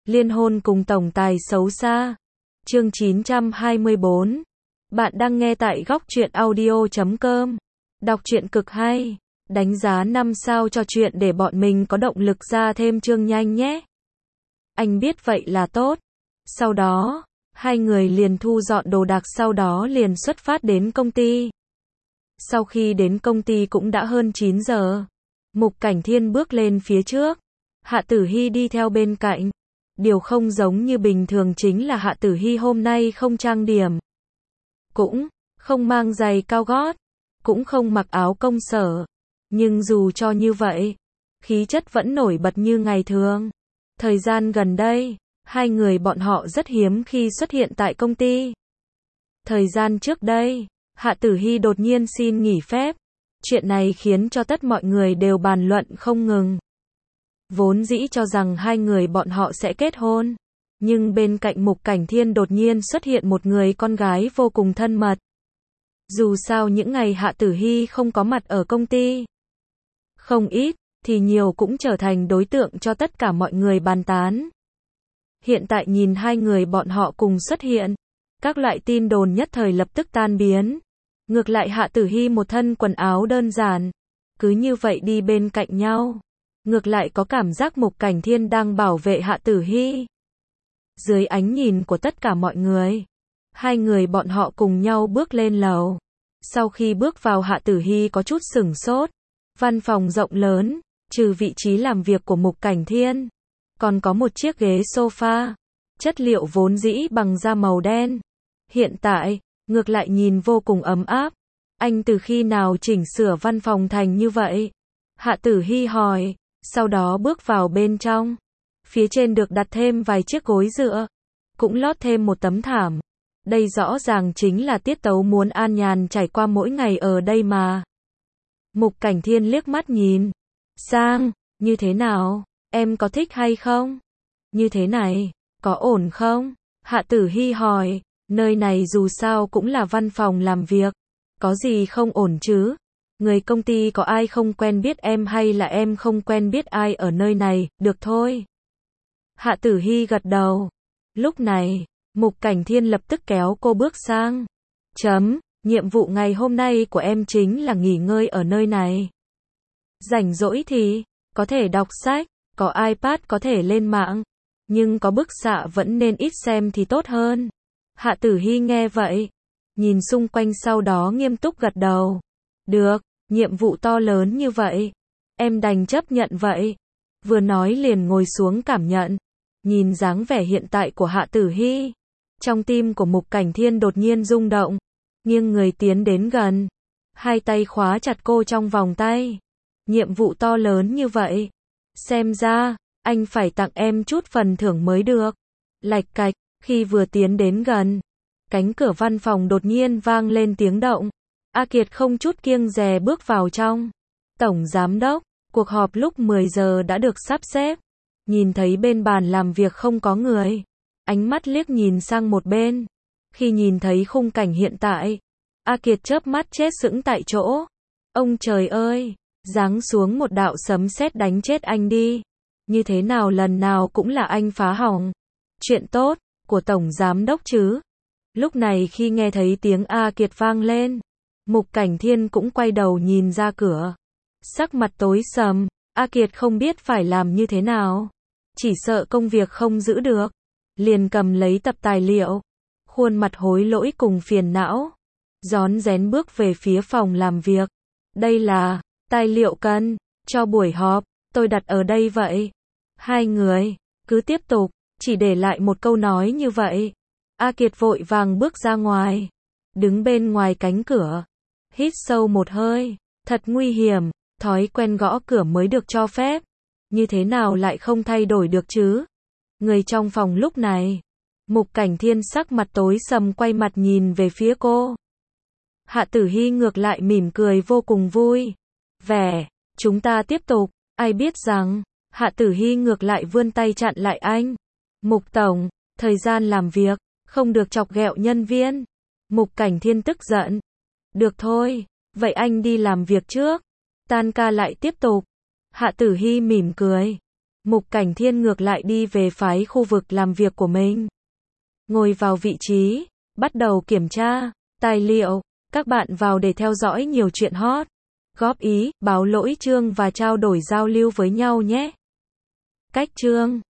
Liên hôn cùng tổng tài xấu xa. Chương 924. Bạn đang nghe tại góc truyện audio.com. Đọc truyện cực hay. Đánh giá 5 sao cho chuyện để bọn mình có động lực ra thêm chương nhanh nhé. Anh biết vậy là tốt. Sau đó, hai người liền thu dọn đồ đạc, sau đó liền xuất phát đến công ty. Sau khi đến công ty cũng đã hơn 9 giờ. Mục Cảnh Thiên bước lên phía trước. Hạ Tử Hy đi theo bên cạnh. Điều không giống như bình thường chính là Hạ Tử Hy hôm nay không trang điểm. Cũng không mang giày cao gót. Cũng không mặc áo công sở. Nhưng dù cho như vậy, khí chất vẫn nổi bật như ngày thường. Thời gian gần đây, hai người bọn họ rất hiếm khi xuất hiện tại công ty. Thời gian trước đây, Hạ Tử Hy đột nhiên xin nghỉ phép. Chuyện này khiến cho tất mọi người đều bàn luận không ngừng. Vốn dĩ cho rằng hai người bọn họ sẽ kết hôn. Nhưng bên cạnh Mục Cảnh Thiên đột nhiên xuất hiện một người con gái vô cùng thân mật. Dù sao những ngày Hạ Tử Hy không có mặt ở công ty, không ít, thì nhiều cũng trở thành đối tượng cho tất cả mọi người bàn tán. Hiện tại nhìn hai người bọn họ cùng xuất hiện, các loại tin đồn nhất thời lập tức tan biến. Ngược lại Hạ Tử Hy một thân quần áo đơn giản, cứ như vậy đi bên cạnh nhau. Ngược lại có cảm giác Mục Cảnh Thiên đang bảo vệ Hạ Tử Hy. Dưới ánh nhìn của tất cả mọi người, hai người bọn họ cùng nhau bước lên lầu. Sau khi bước vào, Hạ Tử Hy có chút sửng sốt. Văn phòng rộng lớn, trừ vị trí làm việc của Mục Cảnh Thiên, còn có một chiếc ghế sofa, chất liệu vốn dĩ bằng da màu đen. Hiện tại, ngược lại nhìn vô cùng ấm áp. Anh từ khi nào chỉnh sửa văn phòng thành như vậy? Hạ Tử Hy hỏi, sau đó bước vào bên trong. Phía trên được đặt thêm vài chiếc gối dựa, cũng lót thêm một tấm thảm. Đây rõ ràng chính là tiết tấu muốn an nhàn trải qua mỗi ngày ở đây mà. Mục Cảnh Thiên liếc mắt nhìn sang, như thế nào, em có thích hay không? Như thế này, có ổn không? Hạ Tử Hy hỏi, nơi này dù sao cũng là văn phòng làm việc, có gì không ổn chứ? Người công ty có ai không quen biết em hay là em không quen biết ai ở nơi này, được thôi. Hạ Tử Hy gật đầu. Lúc này, Mục Cảnh Thiên lập tức kéo cô bước sang. Nhiệm vụ ngày hôm nay của em chính là nghỉ ngơi ở nơi này. Rảnh rỗi thì, có thể đọc sách, có iPad có thể lên mạng. Nhưng có bức xạ vẫn nên ít xem thì tốt hơn. Hạ Tử Hy nghe vậy, nhìn xung quanh sau đó nghiêm túc gật đầu. Được, nhiệm vụ to lớn như vậy, em đành chấp nhận vậy. Vừa nói liền ngồi xuống cảm nhận. Nhìn dáng vẻ hiện tại của Hạ Tử Hy, trong tim của Mục Cảnh Thiên đột nhiên rung động. Nghiêng người tiến đến gần, hai tay khóa chặt cô trong vòng tay. Nhiệm vụ to lớn như vậy, xem ra anh phải tặng em chút phần thưởng mới được. Lạch cạch, khi vừa tiến đến gần, cánh cửa văn phòng đột nhiên vang lên tiếng động. A Kiệt không chút kiêng dè bước vào trong. Tổng giám đốc, cuộc họp lúc 10 giờ đã được sắp xếp. Nhìn thấy bên bàn làm việc không có người, ánh mắt liếc nhìn sang một bên. Khi nhìn thấy khung cảnh hiện tại, A Kiệt chớp mắt chết sững tại chỗ. Ông trời ơi, giáng xuống một đạo sấm sét đánh chết anh đi. Như thế nào lần nào cũng là anh phá hỏng chuyện tốt của tổng giám đốc chứ. Lúc này khi nghe thấy tiếng A Kiệt vang lên, Mục Cảnh Thiên cũng quay đầu nhìn ra cửa. Sắc mặt tối sầm, A Kiệt không biết phải làm như thế nào. Chỉ sợ công việc không giữ được. Liền cầm lấy tập tài liệu, khuôn mặt hối lỗi cùng phiền não, rón rén bước về phía phòng làm việc. Đây là tài liệu cần cho buổi họp, tôi đặt ở đây vậy. Hai người cứ tiếp tục, chỉ để lại một câu nói như vậy. A Kiệt vội vàng bước ra ngoài, đứng bên ngoài cánh cửa, hít sâu một hơi. Thật nguy hiểm, thói quen gõ cửa mới được cho phép, như thế nào lại không thay đổi được chứ? Người trong phòng lúc này, Mục Cảnh Thiên sắc mặt tối sầm quay mặt nhìn về phía cô. Hạ Tử Hy ngược lại mỉm cười vô cùng vui vẻ. Chúng ta tiếp tục. Ai biết rằng, Hạ Tử Hy ngược lại vươn tay chặn lại anh. Mục tổng, thời gian làm việc, không được chọc ghẹo nhân viên. Mục Cảnh Thiên tức giận. Được thôi, vậy anh đi làm việc trước. Tan ca lại tiếp tục. Hạ Tử Hy mỉm cười. Mục Cảnh Thiên ngược lại đi về phái khu vực làm việc của mình. Ngồi vào vị trí, bắt đầu kiểm tra tài liệu. Các bạn vào để theo dõi nhiều chuyện hot, góp ý, báo lỗi chương và trao đổi giao lưu với nhau nhé. Cách chương